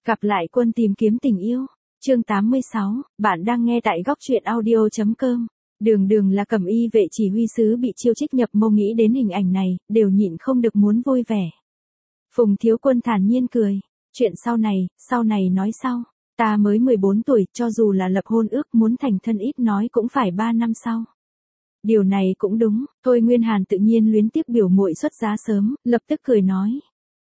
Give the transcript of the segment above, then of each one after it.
Gặp lại quân tìm kiếm tình yêu. Chương 86, bạn đang nghe tại góc truyện audio.com. Đường Đường là Cẩm Y vệ chỉ huy sứ bị chiêu trích nhập mâu, nghĩ đến hình ảnh này, đều nhịn không được muốn vui vẻ. Phùng Thiếu Quân thản nhiên cười, chuyện sau này nói sau. Ta mới 14 tuổi, cho dù là lập hôn ước muốn thành thân ít nói cũng phải 3 năm sau. Điều này cũng đúng, Thôi Nguyên Hàn tự nhiên luyến tiếc biểu muội xuất giá sớm, lập tức cười nói.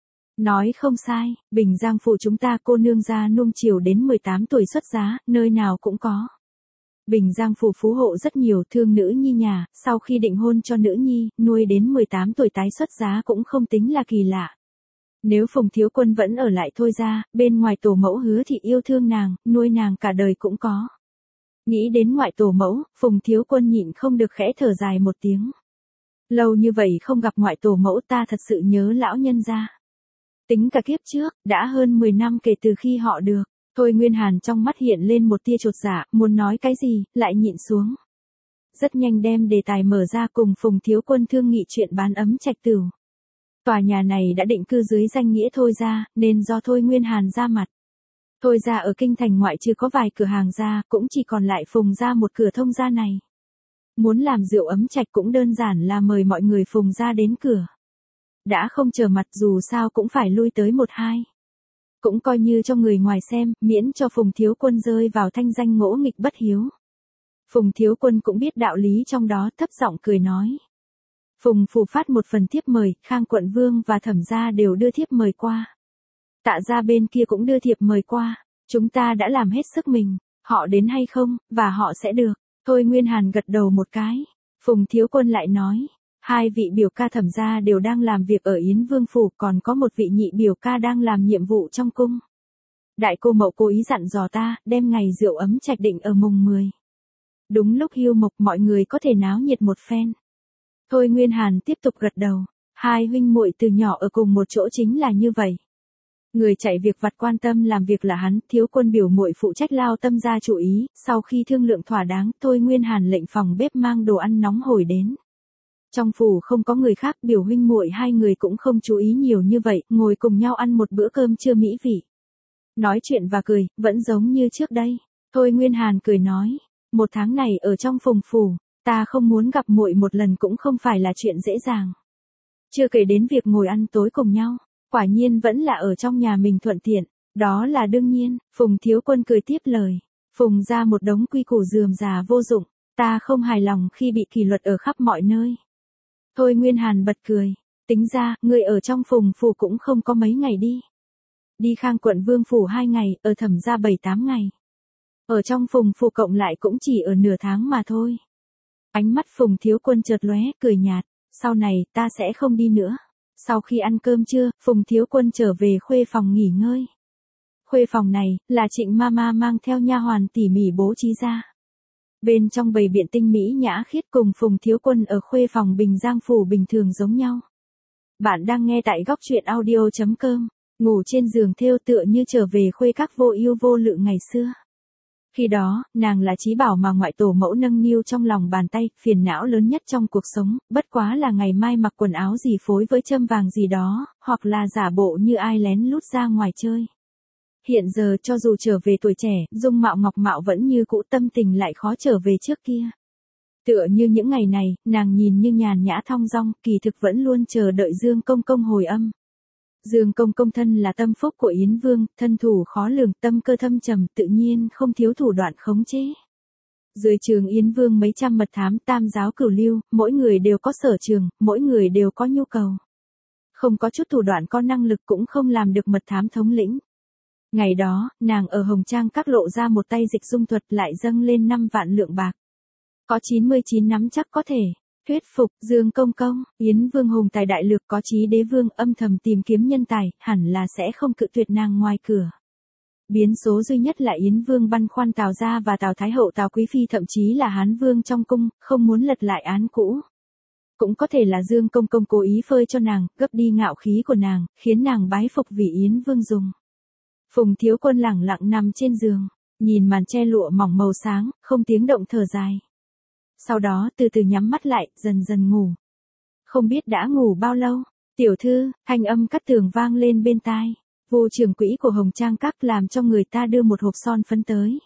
Nói không sai, Bình Giang phủ chúng ta cô nương gia nuông chiều đến 18 tuổi xuất giá, nơi nào cũng có. Bình Giang phủ phú hộ rất nhiều, thương nữ nhi nhà, sau khi định hôn cho nữ nhi, nuôi đến 18 tuổi tái xuất giá cũng không tính là kỳ lạ. Nếu Phùng Thiếu Quân vẫn ở lại Thôi ra, bên ngoài tổ mẫu Hứa Thị yêu thương nàng, nuôi nàng cả đời cũng có. Nghĩ đến ngoại tổ mẫu, Phùng Thiếu Quân nhịn không được khẽ thở dài một tiếng. Lâu như vậy không gặp ngoại tổ mẫu, ta thật sự nhớ lão nhân gia. Tính cả kiếp trước, đã hơn 10 năm kể từ khi họ được. Thôi Nguyên Hàn trong mắt hiện lên một tia chột dạ, muốn nói cái gì, lại nhịn xuống. Rất nhanh đem đề tài mở ra, cùng Phùng Thiếu Quân thương nghị chuyện bán ấm trạch tửu. Tòa nhà này đã định cư dưới danh nghĩa Thôi ra, nên do Thôi Nguyên Hàn ra mặt. Thôi ra ở kinh thành ngoại trừ có vài cửa hàng ra, cũng chỉ còn lại Phùng ra một cửa thông gia này. Muốn làm rượu ấm trạch cũng đơn giản là mời mọi người Phùng ra đến cửa. Đã không trở mặt dù sao cũng phải lui tới 1-2. Cũng coi như cho người ngoài xem, miễn cho Phùng Thiếu Quân rơi vào thanh danh ngỗ nghịch bất hiếu. Phùng Thiếu Quân cũng biết đạo lý trong đó, thấp giọng cười nói. Phùng phủ phát một phần thiếp mời, Khang quận vương và Thẩm gia đều đưa thiếp mời qua. Tạ gia bên kia cũng đưa thiệp mời qua, chúng ta đã làm hết sức mình, họ đến hay không, và họ sẽ được. Thôi Nguyên Hàn gật đầu một cái. Phùng Thiếu Quân lại nói. 2 vị biểu ca Thẩm gia đều đang làm việc ở Yến Vương phủ, còn có một vị nhị biểu ca đang làm nhiệm vụ trong cung. Đại cô mậu cố ý dặn dò ta, đem ngày rượu ấm trạch định ở mùng 10. Đúng lúc hiu mộc, mọi người có thể náo nhiệt một phen. Thôi Nguyên Hàn tiếp tục gật đầu. 2 huynh muội từ nhỏ ở cùng một chỗ chính là như vậy. Người chạy việc vặt quan tâm làm việc là hắn, Thiếu Quân biểu muội phụ trách lao tâm ra chủ ý. Sau khi thương lượng thỏa đáng, Thôi Nguyên Hàn lệnh phòng bếp mang đồ ăn nóng hổi đến. Trong phủ không có người khác, biểu huynh muội 2 người cũng không chú ý nhiều như vậy, ngồi cùng nhau ăn một bữa cơm trưa mỹ vị. Nói chuyện và cười, vẫn giống như trước đây. Thôi Nguyên Hàn cười nói, 1 tháng này ở trong Phùng phủ, ta không muốn gặp muội một lần cũng không phải là chuyện dễ dàng. Chưa kể đến việc ngồi ăn tối cùng nhau, quả nhiên vẫn là ở trong nhà mình thuận tiện, đó là đương nhiên. Phùng Thiếu Quân cười tiếp lời, Phùng ra một đống quy củ rườm rà vô dụng, ta không hài lòng khi bị kỷ luật ở khắp mọi nơi. Thôi Nguyên Hàn bật cười, tính ra, người ở trong Phùng phủ cũng không có mấy ngày đi. Đi Khang quận vương phủ 2 ngày, ở Thẩm gia 7-8 ngày. Ở trong Phùng phủ cộng lại cũng chỉ ở nửa tháng mà thôi. Ánh mắt Phùng Thiếu Quân chợt lóe, cười nhạt, sau này, ta sẽ không đi nữa. Sau khi ăn cơm trưa, Phùng Thiếu Quân trở về khuê phòng nghỉ ngơi. Khuê phòng này, là Trịnh Mama mang theo nha hoàn tỉ mỉ bố trí ra. Bên trong bày biện tinh mỹ nhã khiết, cùng Phùng Thiếu Quân ở khuê phòng Bình Giang phủ bình thường giống nhau. Bạn đang nghe tại góc truyện audio.com, ngủ trên giường thêu tựa như trở về khuê các vô ưu vô lự ngày xưa. Khi đó, nàng là trí bảo mà ngoại tổ mẫu nâng niu trong lòng bàn tay, phiền não lớn nhất trong cuộc sống, bất quá là ngày mai mặc quần áo gì phối với châm vàng gì đó, hoặc là giả bộ như ai lén lút ra ngoài chơi. Hiện giờ cho dù trở về tuổi trẻ, dung mạo ngọc mạo vẫn như cũ, tâm tình lại khó trở về trước kia. Tựa như những ngày này, nàng nhìn như nhàn nhã thong dong, kỳ thực vẫn luôn chờ đợi Dương Công Công hồi âm. Dương Công Công thân là tâm phúc của Yến Vương, thân thủ khó lường, tâm cơ thâm trầm, tự nhiên không thiếu thủ đoạn khống chế. Dưới trường Yến Vương mấy trăm mật thám, tam giáo cửu lưu, mỗi người đều có sở trường, mỗi người đều có nhu cầu. Không có chút thủ đoạn, có năng lực cũng không làm được mật thám thống lĩnh. Ngày đó, nàng ở Hồng Trang các lộ ra một tay dịch dung thuật, lại dâng lên 5 vạn lượng bạc. Có 99 nắm chắc có thể thuyết phục Dương Công Công. Yến Vương hùng tài đại lược, có chí đế vương âm thầm tìm kiếm nhân tài, hẳn là sẽ không cự tuyệt nàng ngoài cửa. Biến số duy nhất là Yến Vương băn khoăn Tào gia và Tào Thái hậu Tào Quý phi, thậm chí là Hán Vương trong cung, không muốn lật lại án cũ. Cũng có thể là Dương Công Công cố ý phơi cho nàng, gấp đi ngạo khí của nàng, khiến nàng bái phục vì Yến Vương dùng. Phùng Thiếu Quân lẳng lặng nằm trên giường, nhìn màn che lụa mỏng màu sáng, không tiếng động thở dài. Sau đó từ từ nhắm mắt lại, dần dần ngủ. Không biết đã ngủ bao lâu, tiểu thư, thanh âm cắt tường vang lên bên tai. Vu trưởng quỹ của Hồng Trang Các làm cho người ta đưa một hộp son phấn tới.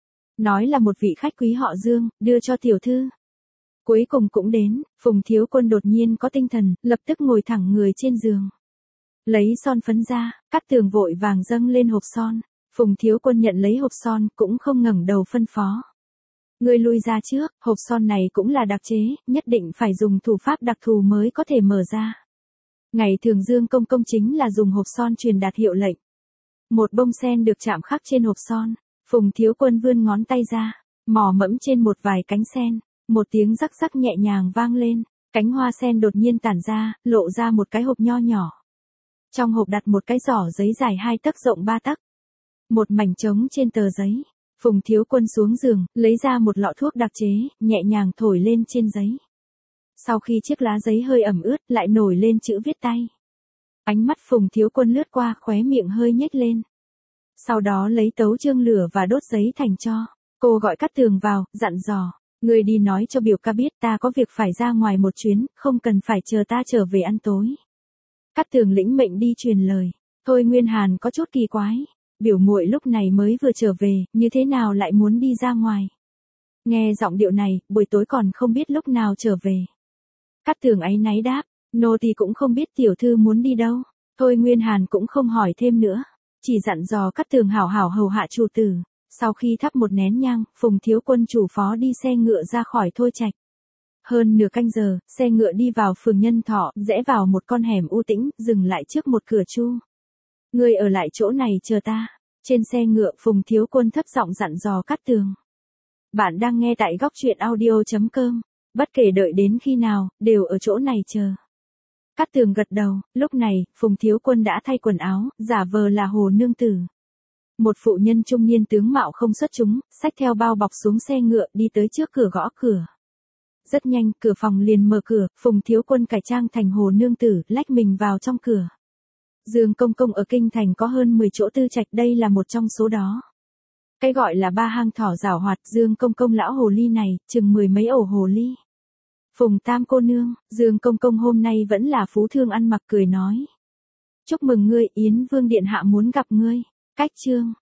Nói là một vị khách quý họ Dương, đưa cho tiểu thư. Cuối cùng cũng đến, Phùng Thiếu Quân đột nhiên có tinh thần, lập tức ngồi thẳng người trên giường. Lấy son phấn ra, Cát Tường vội vàng dâng lên hộp son. Phùng Thiếu Quân nhận lấy hộp son, cũng không ngẩng đầu phân phó. Ngươi lui ra trước, hộp son này cũng là đặc chế, nhất định phải dùng thủ pháp đặc thù mới có thể mở ra. Ngày thường Dương Công Công chính là dùng hộp son truyền đạt hiệu lệnh. Một bông sen được chạm khắc trên hộp son, Phùng Thiếu Quân vươn ngón tay ra, mò mẫm trên một vài cánh sen, một tiếng rắc rắc nhẹ nhàng vang lên, cánh hoa sen đột nhiên tản ra, lộ ra một cái hộp nho nhỏ. Trong hộp đặt một cái giỏ giấy dài 2 tấc rộng 3 tấc. Một mảnh trống trên tờ giấy. Phùng Thiếu Quân xuống giường, lấy ra một lọ thuốc đặc chế, nhẹ nhàng thổi lên trên giấy. Sau khi chiếc lá giấy hơi ẩm ướt, lại nổi lên chữ viết tay. Ánh mắt Phùng Thiếu Quân lướt qua, khóe miệng hơi nhếch lên. Sau đó lấy tấu chương lửa và đốt giấy thành tro. Cô gọi Cát Tường vào, dặn dò. Người đi nói cho biểu ca biết ta có việc phải ra ngoài một chuyến, không cần phải chờ ta trở về ăn tối. Cát Tường lĩnh mệnh đi truyền lời. Thôi Nguyên Hàn có chút kỳ quái. Biểu muội lúc này mới vừa trở về, như thế nào lại muốn đi ra ngoài. Nghe giọng điệu này, buổi tối còn không biết lúc nào trở về. Cát Tường áy náy đáp, nô tỳ cũng không biết tiểu thư muốn đi đâu. Thôi Nguyên Hàn cũng không hỏi thêm nữa, chỉ dặn dò Cát Tường hảo hảo hầu hạ chủ tử. Sau khi thắp một nén nhang, Phùng Thiếu Quân chủ phó đi xe ngựa ra khỏi Thôi Trạch. Hơn nửa canh giờ, xe ngựa đi vào phường Nhân Thọ, rẽ vào một con hẻm u tĩnh, dừng lại trước một cửa chu. Ngươi ở lại chỗ này chờ ta. Trên xe ngựa, Phùng Thiếu Quân thấp giọng dặn dò Cát Tường. Bạn đang nghe tại góc truyện audio.com. Bất kể đợi đến khi nào, đều ở chỗ này chờ. Cát Tường gật đầu, lúc này, Phùng Thiếu Quân đã thay quần áo, giả vờ là Hồ Nương Tử. Một phụ nhân trung niên tướng mạo không xuất chúng, xách theo bao bọc xuống xe ngựa đi tới trước cửa gõ cửa. Rất nhanh, cửa phòng liền mở cửa, Phùng Thiếu Quân cải trang thành Hồ Nương Tử, lách mình vào trong cửa. Dương Công Công ở Kinh Thành có hơn 10 chỗ tư trạch, đây là một trong số đó. Cái gọi là ba hang thỏ giảo hoạt, Dương Công Công lão hồ ly này, chừng 10 mấy ổ hồ ly. Phùng Tam cô nương, Dương Công Công hôm nay vẫn là phú thương ăn mặc cười nói. Chúc mừng ngươi, Yến Vương điện hạ muốn gặp ngươi. Cách chương